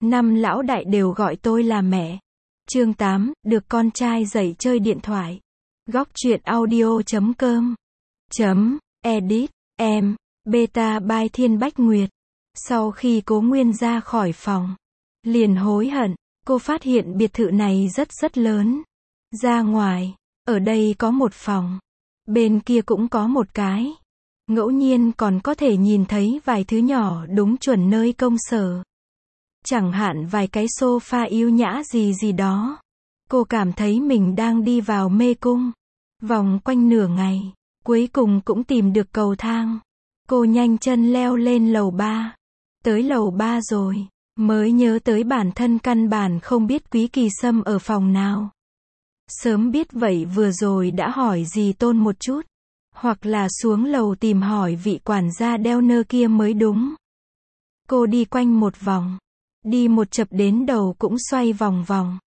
Năm lão đại đều gọi tôi là mẹ. Chương 8, được con trai dạy chơi điện thoại. Góc truyện audio.com Edit, em, Beta by Thiên Bách Nguyệt. Sau khi Cố Nguyên ra khỏi phòng, liền hối hận, cô phát hiện biệt thự này rất lớn. Ra ngoài, ở đây có một phòng, bên kia cũng có một cái. Ngẫu nhiên còn có thể nhìn thấy vài thứ nhỏ đúng chuẩn nơi công sở. Chẳng hạn vài cái sofa yêu nhã gì đó. Cô cảm thấy mình đang đi vào mê cung. Vòng quanh nửa ngày, cuối cùng cũng tìm được cầu thang. Cô nhanh chân leo lên lầu 3. Tới lầu 3 rồi, mới nhớ tới bản thân căn bản không biết Quý Kỳ Sâm ở phòng nào. Sớm biết vậy vừa rồi đã hỏi dì Tôn một chút. Hoặc là xuống lầu tìm hỏi vị quản gia đeo nơ kia mới đúng. Cô đi quanh một vòng. Đi một chập đến đầu cũng xoay vòng vòng.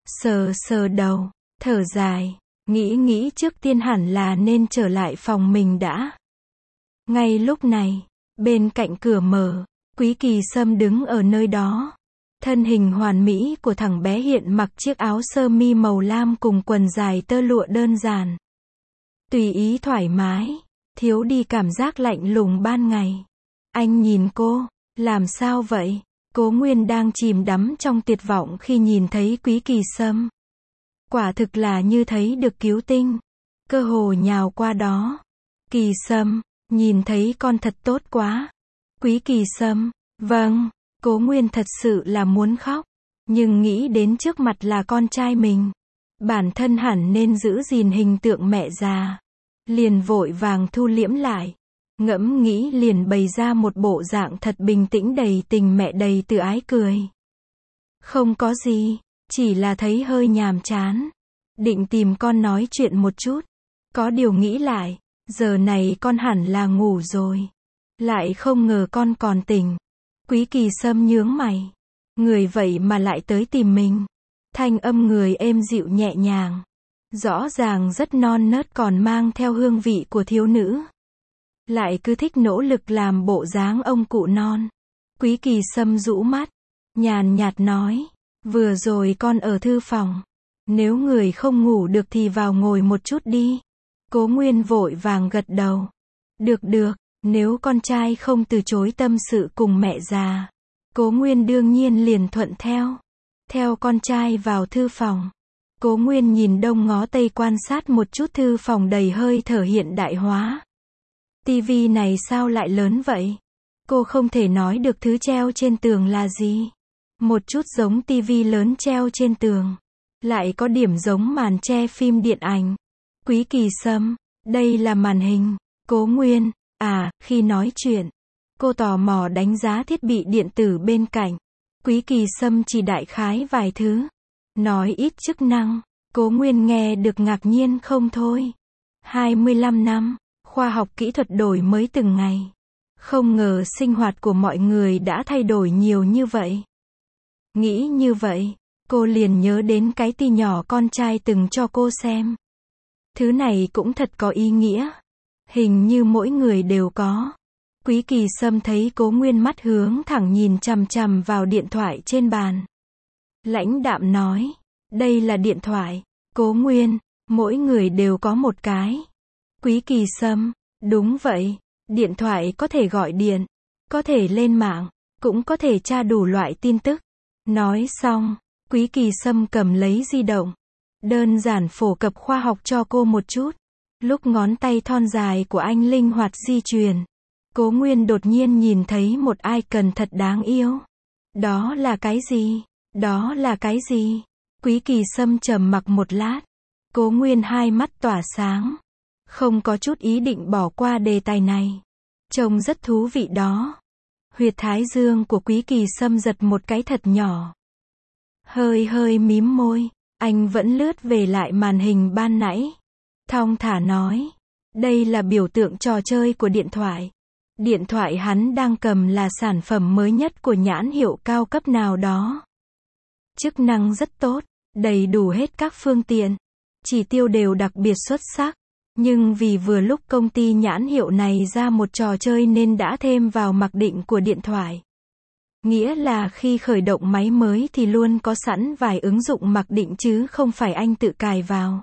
Sờ đầu, thở dài, nghĩ trước tiên hẳn là nên trở lại phòng mình đã. Ngay lúc này, bên cạnh cửa mở, Quý Kỳ Sâm đứng ở nơi đó. Thân hình hoàn mỹ của thằng bé hiện mặc chiếc áo sơ mi màu lam cùng quần dài tơ lụa đơn giản. Tùy ý thoải mái, thiếu đi cảm giác lạnh lùng ban ngày. Anh nhìn cô, làm sao vậy? Cố Nguyên đang chìm đắm trong tuyệt vọng khi nhìn thấy Quý Kỳ Sâm. Quả thực là như thấy được cứu tinh. Cơ hồ nhào qua đó. Kỳ Sâm, nhìn thấy con thật tốt quá. Quý Kỳ Sâm, vâng, Cố Nguyên thật sự là muốn khóc. Nhưng nghĩ đến trước mặt là con trai mình. Bản thân hẳn nên giữ gìn hình tượng mẹ già. Liền vội vàng thu liễm lại. Ngẫm nghĩ liền bày ra một bộ dạng thật bình tĩnh đầy tình mẹ đầy từ ái cười. Không có gì, chỉ là thấy hơi nhàm chán. Định tìm con nói chuyện một chút. Có điều nghĩ lại, giờ này con hẳn là ngủ rồi. Lại không ngờ con còn tỉnh. Quý Kỳ Sâm nhướng mày. Người vậy mà lại tới tìm mình. Thanh âm người êm dịu nhẹ nhàng. Rõ ràng rất non nớt còn mang theo hương vị của thiếu nữ. Lại cứ thích nỗ lực làm bộ dáng ông cụ non. Quý Kỳ Sâm rũ mắt, nhàn nhạt nói, vừa rồi con ở thư phòng. Nếu người không ngủ được thì vào ngồi một chút đi. Cố Nguyên vội vàng gật đầu. Được, nếu con trai không từ chối tâm sự cùng mẹ già. Cố Nguyên đương nhiên liền thuận theo. Theo con trai vào thư phòng. Cố Nguyên nhìn đông ngó tây quan sát một chút thư phòng đầy hơi thở hiện đại hóa. Tivi này sao lại lớn vậy? Cô không thể nói được thứ treo trên tường là gì. Một chút giống tivi lớn treo trên tường. Lại có điểm giống màn che phim điện ảnh. Quý Kỳ Sâm, đây là màn hình. Cố Nguyên, khi nói chuyện. Cô tò mò đánh giá thiết bị điện tử bên cạnh. Quý Kỳ Sâm chỉ đại khái vài thứ. Nói ít chức năng. Cố Nguyên nghe được ngạc nhiên không thôi. 25 năm. Khoa học kỹ thuật đổi mới từng ngày. Không ngờ sinh hoạt của mọi người đã thay đổi nhiều như vậy. Nghĩ như vậy, cô liền nhớ đến cái ti nhỏ con trai từng cho cô xem. Thứ này cũng thật có ý nghĩa. Hình như mỗi người đều có. Quý Kỳ Sâm thấy Cố Nguyên mắt hướng thẳng nhìn chằm chằm vào điện thoại trên bàn. Lãnh đạm nói, đây là điện thoại. Cố Nguyên, mỗi người đều có một cái. Quý Kỳ Sâm, đúng vậy, điện thoại có thể gọi điện, có thể lên mạng, cũng có thể tra đủ loại tin tức. Nói xong, Quý Kỳ Sâm cầm lấy di động, đơn giản phổ cập khoa học cho cô một chút. Lúc ngón tay thon dài của anh linh hoạt di chuyển, Cố Nguyên đột nhiên nhìn thấy một icon thật đáng yêu. Đó là cái gì? Đó là cái gì? Quý Kỳ Sâm trầm mặc một lát. Cố Nguyên hai mắt tỏa sáng. Không có chút ý định bỏ qua đề tài này. Trông rất thú vị đó. Huyệt thái dương của Quý Kỳ Sâm giật một cái thật nhỏ. Hơi mím môi. Anh vẫn lướt về lại màn hình ban nãy. Thong thả nói. Đây là biểu tượng trò chơi của điện thoại. Điện thoại hắn đang cầm là sản phẩm mới nhất của nhãn hiệu cao cấp nào đó. Chức năng rất tốt. Đầy đủ hết các phương tiện. Chỉ tiêu đều đặc biệt xuất sắc. Nhưng vì vừa lúc công ty nhãn hiệu này ra một trò chơi nên đã thêm vào mặc định của điện thoại. Nghĩa là khi khởi động máy mới thì luôn có sẵn vài ứng dụng mặc định chứ không phải anh tự cài vào.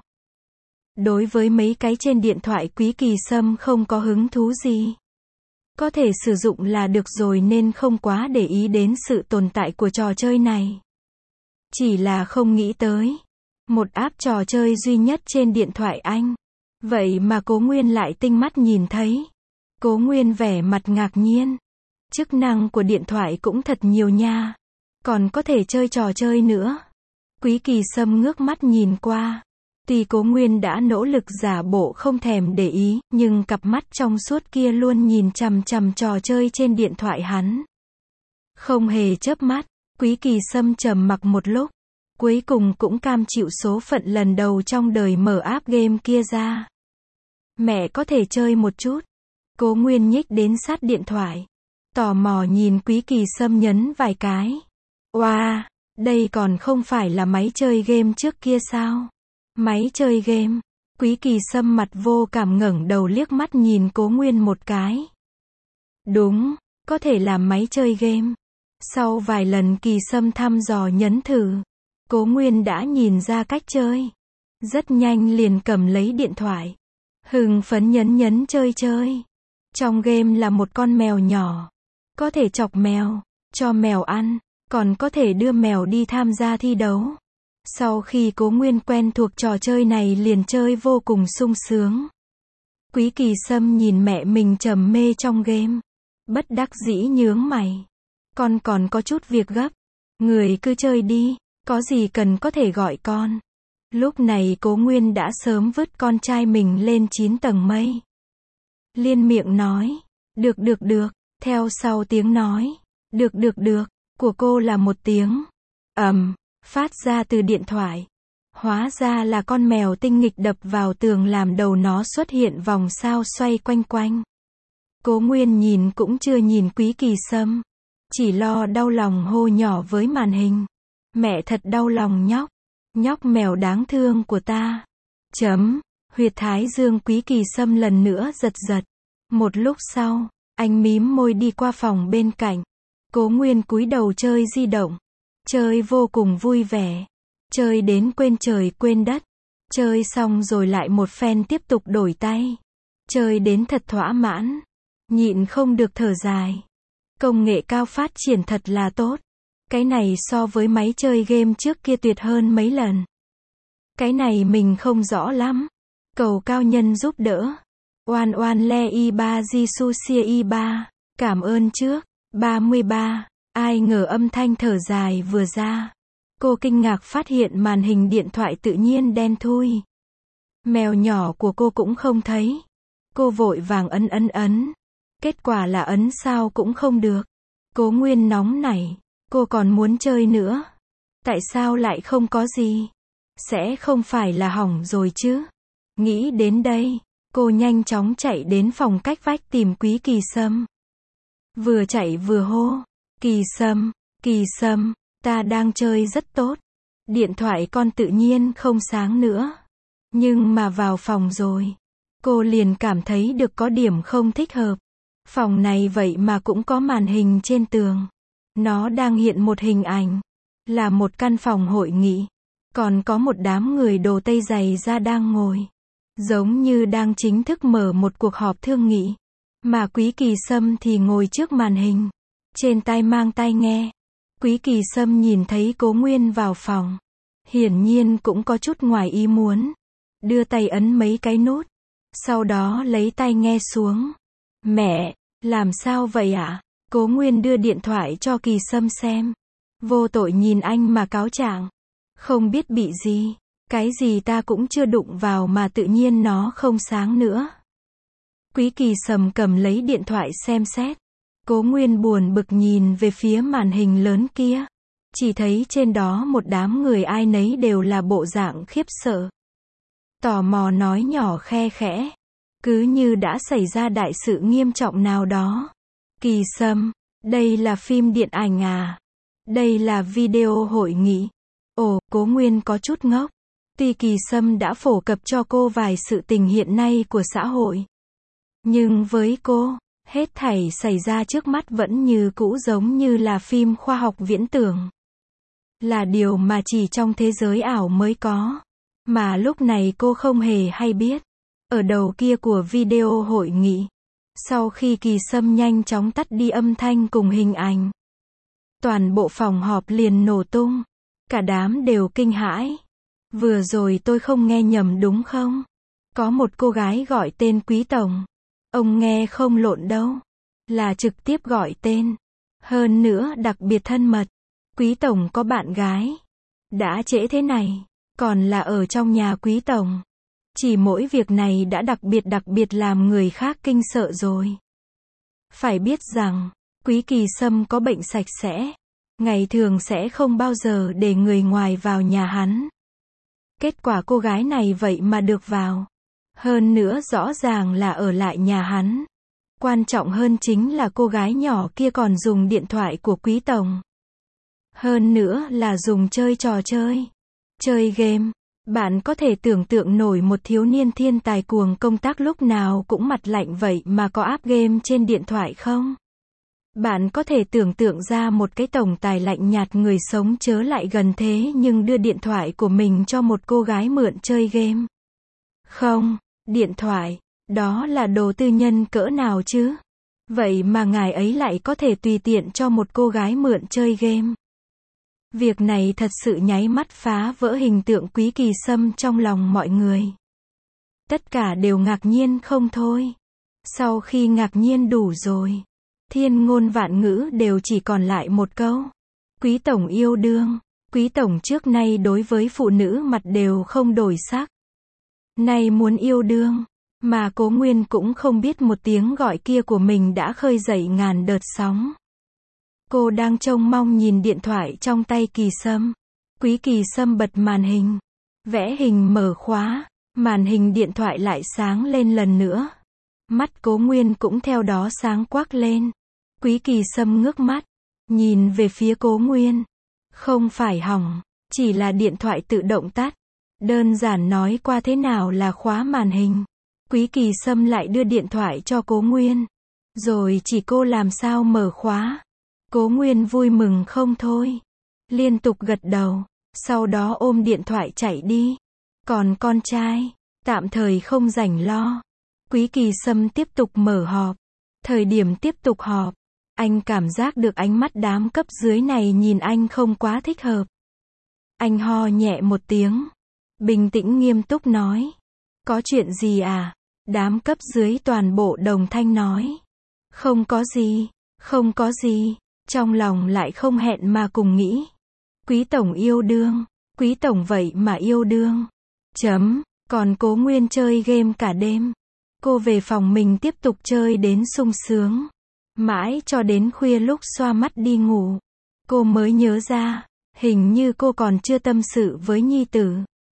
Đối với mấy cái trên điện thoại Quý Kỳ Sâm không có hứng thú gì. Có thể sử dụng là được rồi nên không quá để ý đến sự tồn tại của trò chơi này. Chỉ là không nghĩ tới. Một app trò chơi duy nhất trên điện thoại anh. Vậy mà Cố Nguyên lại tinh mắt nhìn thấy. Cố Nguyên vẻ mặt ngạc nhiên. Chức năng của điện thoại cũng thật nhiều nha. Còn có thể chơi trò chơi nữa. Quý Kỳ Sâm ngước mắt nhìn qua. Tuy Cố Nguyên đã nỗ lực giả bộ không thèm để ý, nhưng cặp mắt trong suốt kia luôn nhìn chằm chằm trò chơi trên điện thoại hắn. Không hề chớp mắt, Quý Kỳ Sâm trầm mặc một lúc. Cuối cùng cũng cam chịu số phận lần đầu trong đời mở app game kia ra. Mẹ có thể chơi một chút. Cố Nguyên nhích đến sát điện thoại. Tò mò nhìn Quý Kỳ Sâm nhấn vài cái. Oa, đây còn không phải là máy chơi game trước kia sao? Máy chơi game. Quý Kỳ Sâm mặt vô cảm ngẩng đầu liếc mắt nhìn Cố Nguyên một cái. Đúng, có thể làm máy chơi game. Sau vài lần Kỳ Sâm thăm dò nhấn thử, Cố Nguyên đã nhìn ra cách chơi. Rất nhanh liền cầm lấy điện thoại. Hưng phấn nhấn chơi. Trong game là một con mèo nhỏ. Có thể chọc mèo, cho mèo ăn, còn có thể đưa mèo đi tham gia thi đấu. Sau khi Cố Nguyên quen thuộc trò chơi này liền chơi vô cùng sung sướng. Quý Kỳ Sâm nhìn mẹ mình trầm mê trong game. Bất đắc dĩ nhướng mày. Con còn có chút việc gấp. Người cứ chơi đi, có gì cần có thể gọi con. Lúc này Cố Nguyên đã sớm vứt con trai mình lên 9 tầng mây. Liên miệng nói, được, theo sau tiếng nói, được, của cô là một tiếng phát ra từ điện thoại. Hóa ra là con mèo tinh nghịch đập vào tường làm đầu nó xuất hiện vòng sao xoay quanh quanh. Cố Nguyên nhìn cũng chưa nhìn Quý Kỳ Sâm. Chỉ lo đau lòng hô nhỏ với màn hình. Mẹ thật đau lòng nhóc mèo đáng thương của ta. Huyệt thái dương Quý Kỳ Sâm lần nữa giật. Một lúc sau, anh mím môi đi qua phòng bên cạnh. Cố Nguyên cúi đầu chơi di động. Chơi vô cùng vui vẻ. Chơi đến quên trời quên đất. Chơi xong rồi lại một phen tiếp tục đổi tay. Chơi đến thật thỏa mãn. Nhịn không được thở dài. Công nghệ cao phát triển thật là tốt. Cái này so với máy chơi game trước kia tuyệt hơn mấy lần. Cái này mình không rõ lắm. Cầu cao nhân giúp đỡ. Oan le y ba jisu xia y ba. Cảm ơn trước. 33. Ai ngờ âm thanh thở dài vừa ra. Cô kinh ngạc phát hiện màn hình điện thoại tự nhiên đen thui. Mèo nhỏ của cô cũng không thấy. Cô vội vàng ấn. Kết quả là ấn sao cũng không được. Cố Nguyên nóng nảy. Cô còn muốn chơi nữa. Tại sao lại không có gì? Sẽ không phải là hỏng rồi chứ? Nghĩ đến đây, cô nhanh chóng chạy đến phòng cách vách tìm Quý Kỳ Sâm. Vừa chạy vừa hô. Kỳ Sâm, ta đang chơi rất tốt. Điện thoại con tự nhiên không sáng nữa. Nhưng mà vào phòng rồi. Cô liền cảm thấy được có điểm không thích hợp. Phòng này vậy mà cũng có màn hình trên tường. Nó đang hiện một hình ảnh. Là một căn phòng hội nghị. Còn có một đám người đồ tây giày da đang ngồi. Giống như đang chính thức mở một cuộc họp thương nghị. Mà Quý Kỳ Sâm thì ngồi trước màn hình. Trên tai mang tai nghe. Quý Kỳ Sâm nhìn thấy Cố Nguyên vào phòng. Hiển nhiên cũng có chút ngoài ý muốn. Đưa tay ấn mấy cái nút. Sau đó lấy tai nghe xuống. Mẹ, làm sao vậy ạ? Cố Nguyên đưa điện thoại cho Kỳ Sâm xem. Vô tội nhìn anh mà cáo trạng. Không biết bị gì. Cái gì ta cũng chưa đụng vào mà tự nhiên nó không sáng nữa. Quý Kỳ Sâm cầm lấy điện thoại xem xét. Cố Nguyên buồn bực nhìn về phía màn hình lớn kia. Chỉ thấy trên đó một đám người ai nấy đều là bộ dạng khiếp sợ. Tò mò nói nhỏ khe khẽ. Cứ như đã xảy ra đại sự nghiêm trọng nào đó. Kỳ Sâm, đây là phim điện ảnh à? Đây là video hội nghị. Ồ, Cố Nguyên có chút ngốc. Tuy Kỳ Sâm đã phổ cập cho cô vài sự tình hiện nay của xã hội. Nhưng với cô, Hết thảy xảy ra trước mắt vẫn như cũ, giống như là phim khoa học viễn tưởng. Là điều mà chỉ trong thế giới ảo mới có. Mà lúc này cô không hề hay biết. Ở đầu kia của video hội nghị, sau khi Kỳ Sâm nhanh chóng tắt đi âm thanh cùng hình ảnh, toàn bộ phòng họp liền nổ tung. Cả đám đều kinh hãi. Vừa rồi tôi không nghe nhầm đúng không? Có một cô gái gọi tên Quý Tổng. Ông nghe không lộn đâu. Là trực tiếp gọi tên. Hơn nữa đặc biệt thân mật. Quý Tổng có bạn gái. Đã trễ thế này, còn là ở trong nhà Quý Tổng. Chỉ mỗi việc này đã đặc biệt làm người khác kinh sợ rồi. Phải biết rằng, Quý Kỳ Sâm có bệnh sạch sẽ. Ngày thường sẽ không bao giờ để người ngoài vào nhà hắn. Kết quả cô gái này vậy mà được vào. Hơn nữa rõ ràng là ở lại nhà hắn. Quan trọng hơn chính là cô gái nhỏ kia còn dùng điện thoại của Quý Tổng. Hơn nữa là dùng chơi trò chơi. Chơi game. Bạn có thể tưởng tượng nổi một thiếu niên thiên tài cuồng công tác lúc nào cũng mặt lạnh vậy mà có app game trên điện thoại không? Bạn có thể tưởng tượng ra một cái tổng tài lạnh nhạt người sống chớ lại gần thế nhưng đưa điện thoại của mình cho một cô gái mượn chơi game. Không, điện thoại, đó là đồ tư nhân cỡ nào chứ? Vậy mà ngài ấy lại có thể tùy tiện cho một cô gái mượn chơi game. Việc này thật sự nháy mắt phá vỡ hình tượng Quý Kỳ Sâm trong lòng mọi người. Tất cả đều ngạc nhiên không thôi. Sau khi ngạc nhiên đủ rồi, thiên ngôn vạn ngữ đều chỉ còn lại một câu. Quý Tổng yêu đương. Quý Tổng trước nay đối với phụ nữ mặt đều không đổi sắc. Nay muốn yêu đương. Mà Cố Nguyên cũng không biết một tiếng gọi kia của mình đã khơi dậy ngàn đợt sóng. Cô đang trông mong nhìn điện thoại trong tay Kỳ Sâm. Quý Kỳ Sâm bật màn hình. Vẽ hình mở khóa. Màn hình điện thoại lại sáng lên lần nữa. Mắt Cố Nguyên cũng theo đó sáng quắc lên. Quý Kỳ Sâm ngước mắt. Nhìn về phía Cố Nguyên. Không phải hỏng. Chỉ là điện thoại tự động tắt. Đơn giản nói qua thế nào là khóa màn hình. Quý Kỳ Sâm lại đưa điện thoại cho Cố Nguyên. Rồi chỉ cô làm sao mở khóa. Cố Nguyên vui mừng không thôi. Liên tục gật đầu. Sau đó ôm điện thoại chạy đi. Còn con trai, tạm thời không rảnh lo. Quý Kỳ Sâm tiếp tục mở họp. Thời điểm tiếp tục họp, anh cảm giác được ánh mắt đám cấp dưới này nhìn anh không quá thích hợp. Anh ho nhẹ một tiếng. Bình tĩnh nghiêm túc nói. Có chuyện gì à? Đám cấp dưới toàn bộ đồng thanh nói. Không có gì, không có gì. Trong lòng lại không hẹn mà cùng nghĩ. Quý Tổng yêu đương. Quý Tổng vậy mà yêu đương. Còn Cố Nguyên chơi game cả đêm. Cô về phòng mình tiếp tục chơi đến sung sướng. Mãi cho đến khuya lúc xoa mắt đi ngủ. Cô mới nhớ ra. Hình như cô còn chưa tâm sự với nhi tử.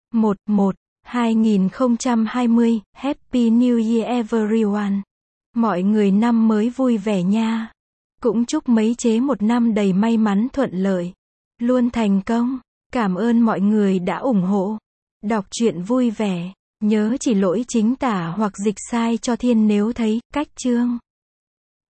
2020, Happy New Year everyone. Mọi người năm mới vui vẻ nha. Cũng chúc mấy chế một năm đầy may mắn thuận lợi. Luôn thành công. Cảm ơn mọi người đã ủng hộ. Đọc truyện vui vẻ. Nhớ chỉ lỗi chính tả hoặc dịch sai cho Thiên nếu thấy cách chương.